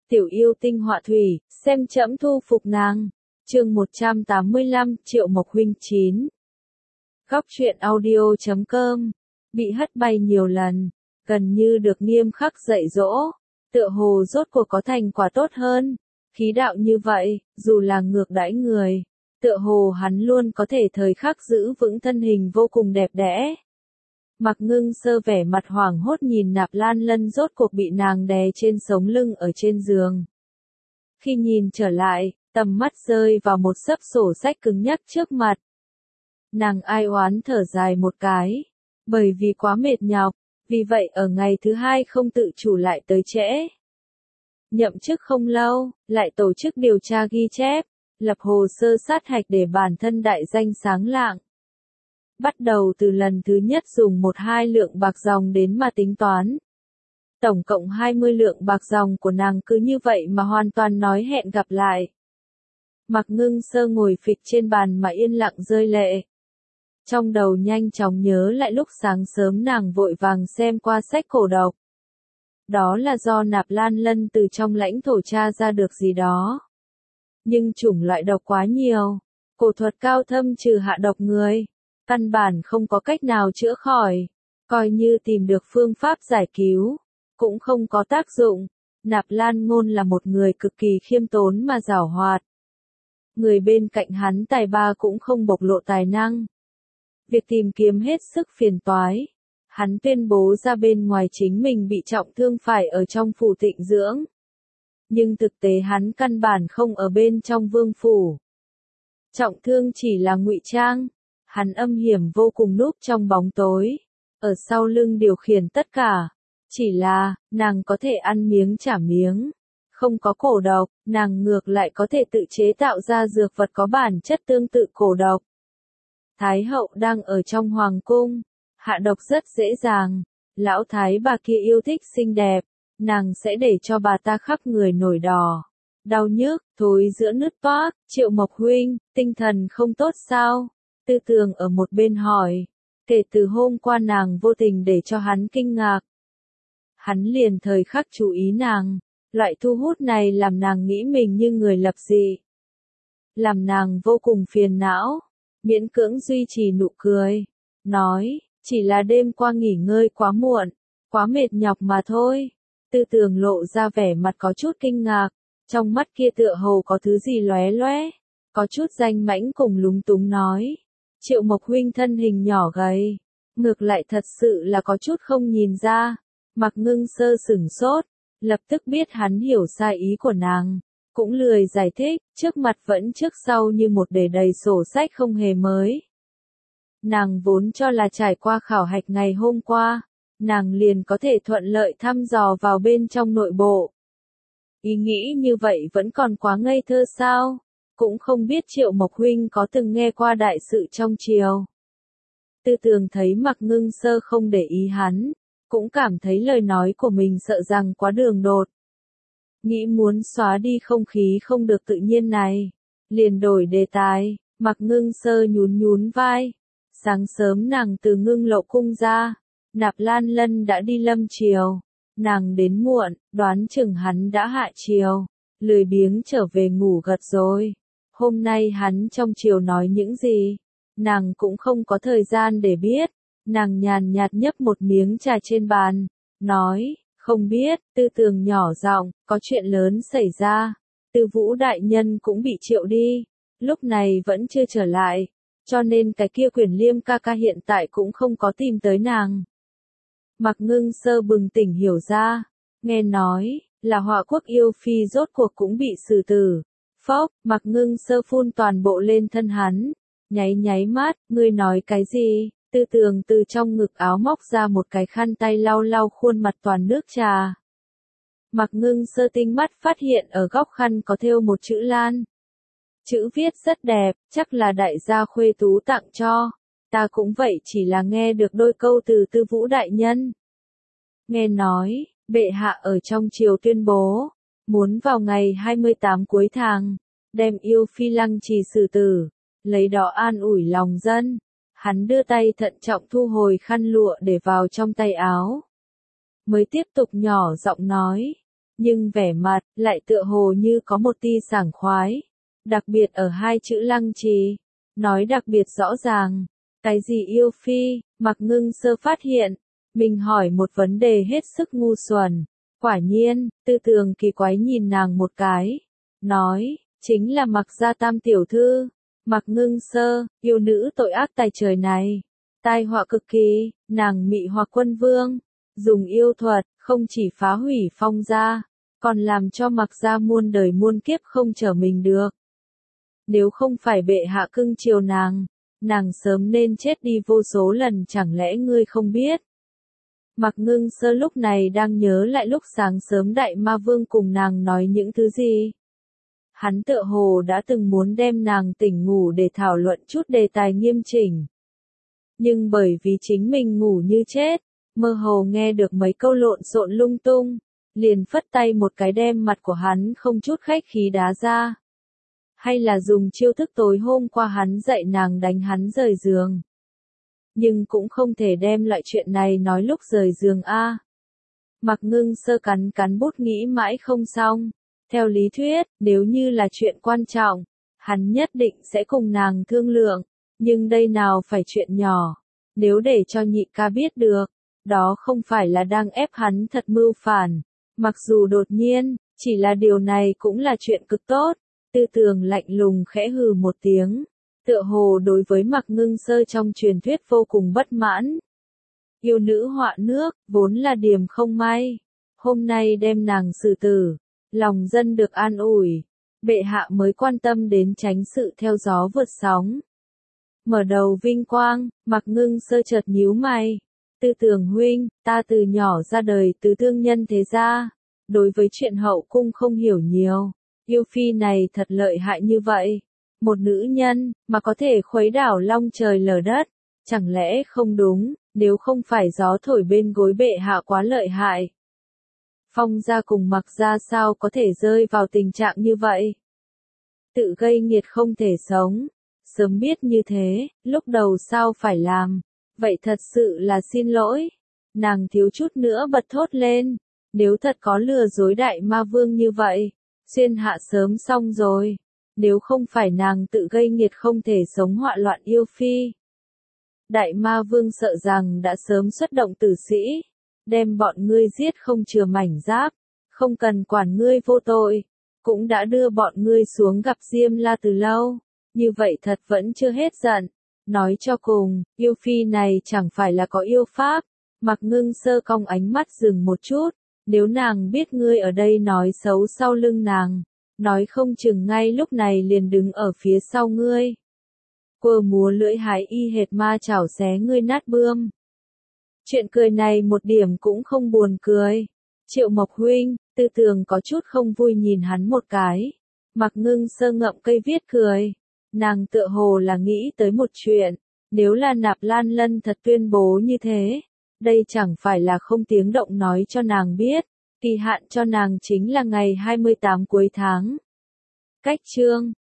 tiểu yêu tinh họa thủy, xem trẫm thu phục nàng. Chương 185, Triệu Mộc Huynh 9. Góc truyện audio.com. Bị hất bay nhiều lần, gần như được nghiêm khắc dạy dỗ, tựa hồ rốt cuộc có thành quả tốt hơn. Khí đạo như vậy, dù là ngược đãi người, tựa hồ hắn luôn có thể thời khắc giữ vững thân hình vô cùng đẹp đẽ. Mạc Ngưng Sơ vẻ mặt hoảng hốt nhìn Nạp Lan Lân rốt cuộc bị nàng đè trên sống lưng ở trên giường. Khi nhìn trở lại, tầm mắt rơi vào một xấp sổ sách cứng nhắc trước mặt. Nàng ai oán thở dài một cái, bởi vì quá mệt nhọc, vì vậy ở ngày thứ hai không tự chủ lại tới trễ. Nhậm chức không lâu, lại tổ chức điều tra ghi chép, lập hồ sơ sát hạch để bản thân đại danh sáng lạng. Bắt đầu từ lần thứ nhất dùng 1-2 lượng bạc dòng đến mà tính toán. Tổng cộng 20 lượng bạc dòng của nàng cứ như vậy mà hoàn toàn nói hẹn gặp lại. Mạc Ngưng Sơ ngồi phịch trên bàn mà yên lặng rơi lệ. Trong đầu nhanh chóng nhớ lại lúc sáng sớm nàng vội vàng xem qua sách cổ độc. Đó là do Nạp Lan Lân từ trong lãnh thổ tra ra được gì đó. Nhưng chủng loại độc quá nhiều, cổ thuật cao thâm trừ hạ độc người, căn bản không có cách nào chữa khỏi, coi như tìm được phương pháp giải cứu, cũng không có tác dụng. Nạp Lan Ngôn là một người cực kỳ khiêm tốn mà giảo hoạt. Người bên cạnh hắn tài ba cũng không bộc lộ tài năng. Việc tìm kiếm hết sức phiền toái. Hắn tuyên bố ra bên ngoài chính mình bị trọng thương phải ở trong phủ tịnh dưỡng. Nhưng thực tế hắn căn bản không ở bên trong vương phủ. Trọng thương chỉ là ngụy trang. Hắn âm hiểm vô cùng núp trong bóng tối. Ở sau lưng điều khiển tất cả. Chỉ là, nàng có thể ăn miếng trả miếng. Không có cổ độc, nàng ngược lại có thể tự chế tạo ra dược vật có bản chất tương tự cổ độc. Thái hậu đang ở trong hoàng cung. Hạ độc rất dễ dàng. Lão thái bà kia yêu thích xinh đẹp. Nàng sẽ để cho bà ta khắp người nổi đỏ. Đau nhức, thối giữa nứt toác. Triệu Mộc Huynh, tinh thần không tốt sao? Tư Tường ở một bên hỏi. Kể từ hôm qua nàng vô tình để cho hắn kinh ngạc. Hắn liền thời khắc chú ý nàng. Loại thu hút này làm nàng nghĩ mình như người lập dị. Làm nàng vô cùng phiền não. Miễn cưỡng duy trì nụ cười. Nói, chỉ là đêm qua nghỉ ngơi quá muộn. Quá mệt nhọc mà thôi. Tư Tường lộ ra vẻ mặt có chút kinh ngạc. Trong mắt kia tựa hồ có thứ gì lóe lóe. Có chút danh mãnh cùng lúng túng nói. Triệu Mộc Huynh thân hình nhỏ gầy. Ngược lại thật sự là có chút không nhìn ra. Mạc Ngưng Sơ sửng sốt. Lập tức biết hắn hiểu sai ý của nàng. Cũng lười giải thích, trước mặt vẫn trước sau như một đề đầy sổ sách không hề mới. Nàng vốn cho là trải qua khảo hạch ngày hôm qua, nàng liền có thể thuận lợi thăm dò vào bên trong nội bộ. Ý nghĩ như vậy vẫn còn quá ngây thơ sao? Cũng không biết Triệu Mộc Huynh có từng nghe qua đại sự trong triều. Tư Tường thấy Mạc Ngưng Sơ không để ý hắn, cũng cảm thấy lời nói của mình sợ rằng quá đường đột. Nghĩ muốn xóa đi không khí không được tự nhiên này. Liền đổi đề tài, Mạc Ngưng Sơ nhún vai. Sáng sớm nàng từ Ngưng Lộ cung ra. Nạp Lan Lân đã đi lâm triều. Nàng đến muộn, đoán chừng hắn đã hạ triều. Lười biếng trở về ngủ gật rồi. Hôm nay hắn trong triều nói những gì? Nàng cũng không có thời gian để biết. Nàng nhàn nhạt nhấp một miếng trà trên bàn. Nói, không biết. Tư Tường nhỏ giọng, có chuyện lớn xảy ra. Tư Vũ đại nhân cũng bị triệu đi. Lúc này vẫn chưa trở lại. Cho nên cái kia Quyền Liêm ca ca hiện tại cũng không có tìm tới nàng. Mạc Ngưng Sơ bừng tỉnh hiểu ra. Nghe nói, là Họa Quốc yêu phi rốt cuộc cũng bị xử tử. Phốc, Mạc Ngưng Sơ phun toàn bộ lên thân hắn. Nháy mắt, ngươi nói cái gì? Tư Tường từ trong ngực áo móc ra một cái khăn tay lau lau khuôn mặt toàn nước trà. Mạc Ngưng Sơ tinh mắt phát hiện ở góc khăn có thêu một chữ Lan. Chữ viết rất đẹp, chắc là đại gia Khuê Tú tặng cho. Ta cũng vậy, chỉ là nghe được đôi câu từ Tư Vũ đại nhân. Nghe nói, bệ hạ ở trong triều tuyên bố, muốn vào ngày 28 cuối tháng, đem yêu phi Lăng Trì xử tử, lấy đó an ủi lòng dân. Hắn đưa tay thận trọng thu hồi khăn lụa để vào trong tay áo. Mới tiếp tục nhỏ giọng nói, nhưng vẻ mặt lại tựa hồ như có một tia sảng khoái, đặc biệt ở hai chữ Lăng Trì, nói đặc biệt rõ ràng. Cái gì yêu phi? Mạc Ngưng Sơ phát hiện, mình hỏi một vấn đề hết sức ngu xuẩn. Quả nhiên, Tư Tường kỳ quái nhìn nàng một cái, nói, chính là Mạc gia tam tiểu thư. Mạc Ngưng Sơ, yêu nữ tội ác tài trời này, tai họa cực kỳ, nàng mị hoặc quân vương, dùng yêu thuật, không chỉ phá hủy Phong gia, còn làm cho Mạc gia muôn đời muôn kiếp không trở mình được. Nếu không phải bệ hạ cưng chiều nàng sớm nên chết đi vô số lần, chẳng lẽ ngươi không biết? Mạc Ngưng Sơ lúc này đang nhớ lại lúc sáng sớm Đại Ma Vương cùng nàng nói những thứ gì. Hắn tựa hồ đã từng muốn đem nàng tỉnh ngủ để thảo luận chút đề tài nghiêm chỉnh. Nhưng bởi vì chính mình ngủ như chết, mơ hồ nghe được mấy câu lộn xộn lung tung, liền phất tay một cái đem mặt của hắn không chút khách khí đá ra. Hay là dùng chiêu thức tối hôm qua hắn dạy nàng đánh hắn rời giường. Nhưng cũng không thể đem loại chuyện này nói lúc rời giường a. Mạc Ngưng Sơ cắn cắn bút nghĩ mãi không xong. Theo lý thuyết, nếu như là chuyện quan trọng, hắn nhất định sẽ cùng nàng thương lượng. Nhưng đây nào phải chuyện nhỏ. Nếu để cho nhị ca biết được, đó không phải là đang ép hắn thật mưu phản. Mặc dù đột nhiên, chỉ là điều này cũng là chuyện cực tốt. Tư Tường lạnh lùng khẽ hừ một tiếng, tựa hồ đối với Mạc Ngưng Sơ trong truyền thuyết vô cùng bất mãn. Yêu nữ họa nước, vốn là điểm không may. Hôm nay đem nàng xử tử, lòng dân được an ủi. Bệ hạ mới quan tâm đến tránh sự theo gió vượt sóng. Mở đầu vinh quang, Mạc Ngưng Sơ chợt nhíu mày. Tư Tường huynh, ta từ nhỏ ra đời từ thương nhân thế gia, đối với chuyện hậu cung không hiểu nhiều. Yêu phi này thật lợi hại như vậy. Một nữ nhân, mà có thể khuấy đảo long trời lở đất. Chẳng lẽ không đúng, nếu không phải gió thổi bên gối bệ hạ quá lợi hại. Phong gia cùng Mạc gia sao có thể rơi vào tình trạng như vậy? Tự gây nghiệt không thể sống. Sớm biết như thế, lúc đầu sao phải làm? Vậy thật sự là xin lỗi. Nàng thiếu chút nữa bật thốt lên. Nếu thật có lừa dối Đại Ma Vương như vậy, xuyên hạ sớm xong rồi. Nếu không phải nàng tự gây nghiệt không thể sống họa loạn yêu phi. Đại Ma Vương sợ rằng đã sớm xuất động tử sĩ, đem bọn ngươi giết không chừa mảnh giáp, không cần quản ngươi vô tội, cũng đã đưa bọn ngươi xuống gặp Diêm La từ lâu, như vậy thật vẫn chưa hết giận. Nói cho cùng, yêu phi này chẳng phải là có yêu pháp. Mạc Ngưng Sơ cong ánh mắt dừng một chút, nếu nàng biết ngươi ở đây nói xấu sau lưng nàng, nói không chừng ngay lúc này liền đứng ở phía sau ngươi. Quơ múa lưỡi hái y hệt ma chảo xé ngươi nát bươm. Chuyện cười này một điểm cũng không buồn cười. Triệu Mộc huynh, Tư Tường có chút không vui nhìn hắn một cái. Mạc Ngưng Sơ ngậm cây viết cười. Nàng tựa hồ là nghĩ tới một chuyện. Nếu là Nạp Lan Lân thật tuyên bố như thế, đây chẳng phải là không tiếng động nói cho nàng biết. Kỳ hạn cho nàng chính là ngày 28 cuối tháng. Cách chương